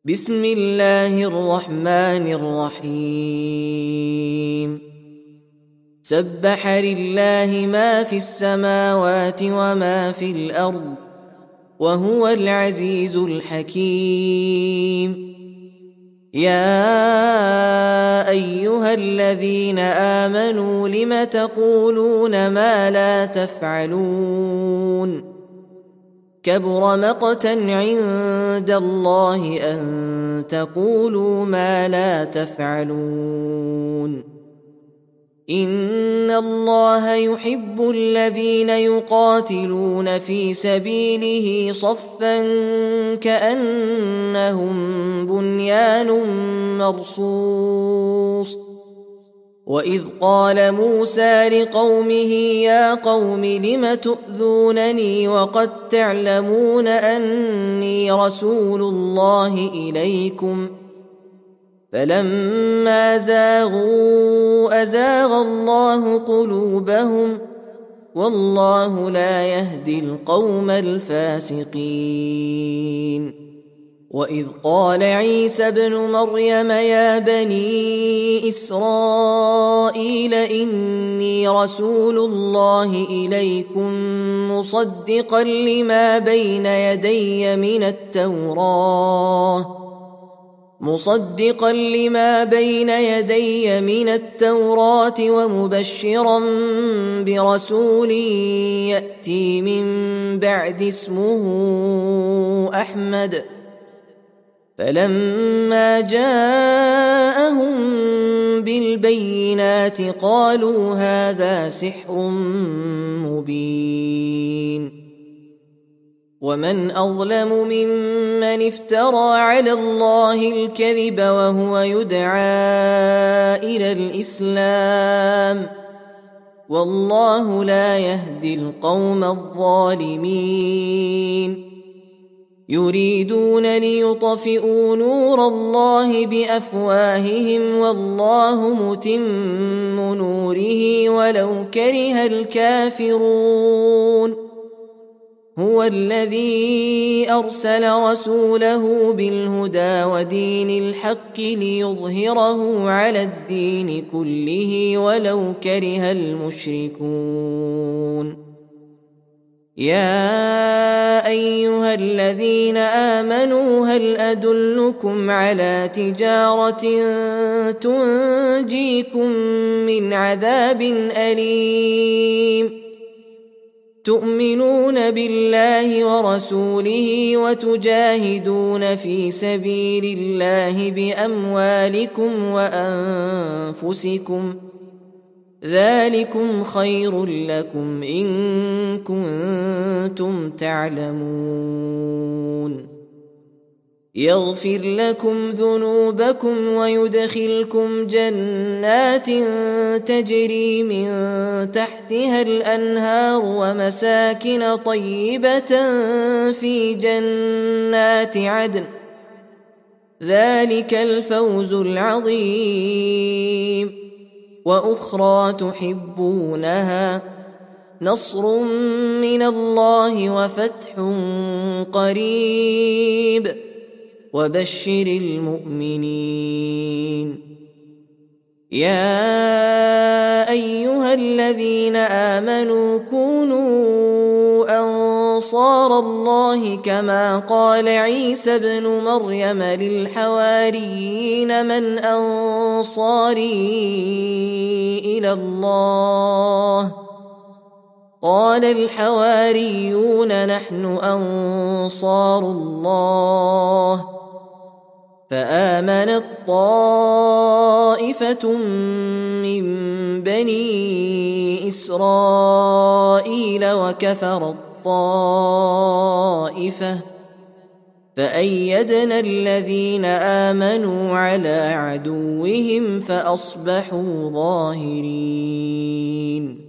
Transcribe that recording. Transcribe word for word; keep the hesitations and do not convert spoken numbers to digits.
بسم الله الرحمن الرحيم سبح لله ما في السماوات وما في الأرض وهو العزيز الحكيم يا أيها الذين آمنوا لم تقولون ما لا تفعلون كبر مقتا عند الله أن تقولوا ما لا تفعلون إن الله يحب الذين يقاتلون في سبيله صفا كأنهم بنيان مرصوص وإذ قال موسى لقومه يا قوم لم تؤذونني وقد تعلمون أني رسول الله إليكم فلما زاغوا أزاغ الله قلوبهم والله لا يهدي القوم الفاسقين وإذ قال عيسى ابن مريم يا بني إسرائيل إني رسول الله إليكم مصدقا لما بين يدي من التوراة مصدقا لما بين يدي من التوراة ومبشرا برسول يأتي من بعد اسمه أحمد فلما جاءهم بالبينات قالوا هذا سحر مبين ومن أظلم ممن افترى على الله الكذب وهو يدعى إلى الإسلام والله لا يهدي القوم الظالمين يريدون ليطفئوا نور الله بأفواههم والله متم نوره ولو كره الكافرون هو الذي أرسل رسوله بالهدى ودين الحق ليظهره على الدين كله ولو كره المشركون يا أيها الذين آمنوا هل أدلكم على تجارة تنجيكم من عذاب أليم تؤمنون بالله ورسوله وتجاهدون في سبيل الله بأموالكم وأنفسكم ذلكم خير لكم إن كنتم تعلمون يغفر لكم ذنوبكم ويدخلكم جنات تجري من تحتها الأنهار ومساكن طيبة في جنات عدن ذلك الفوز العظيم وأخرى تحبونها نصر من الله وفتح قريب وبشر المؤمنين يا أيها الذين آمنوا كونوا أنصار الله كما قال عيسى ابن مريم للحواريين من أنصاري إلى الله قال الحواريون نحن أنصار الله فآمنت طائفة من بني إسرائيل وكفرت طائفة فأيدنا الذين آمنوا على عدوهم فأصبحوا ظاهرين